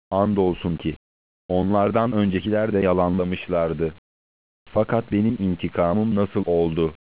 Andolsun ki onlardan öncekiler de yalanlamışlardı. Fakat benim intikamım nasıl oldu?